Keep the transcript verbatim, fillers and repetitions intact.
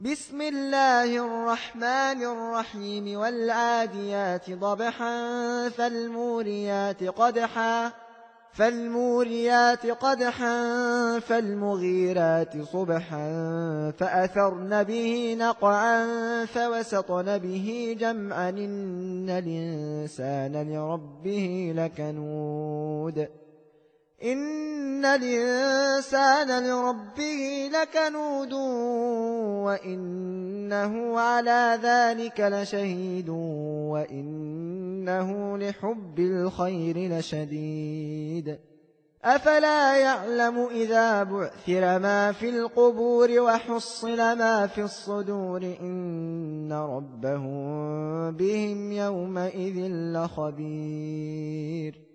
بسم الله الرحمن الرحيم والعاديات ضبحا فالموريات قدحا فالموريات قدحا فالمغيرات صبحا فأثرن به نقعا فوسطن به جمعا إن الإنسان لربه لكنود إن الإنسان لربه لكنود وإنه على ذلك لشهيد وإنه لحب الخير لشديد أفلا يعلم إذا بعثر ما في القبور وحصل ما في الصدور إن ربهم بهم يومئذ لخبير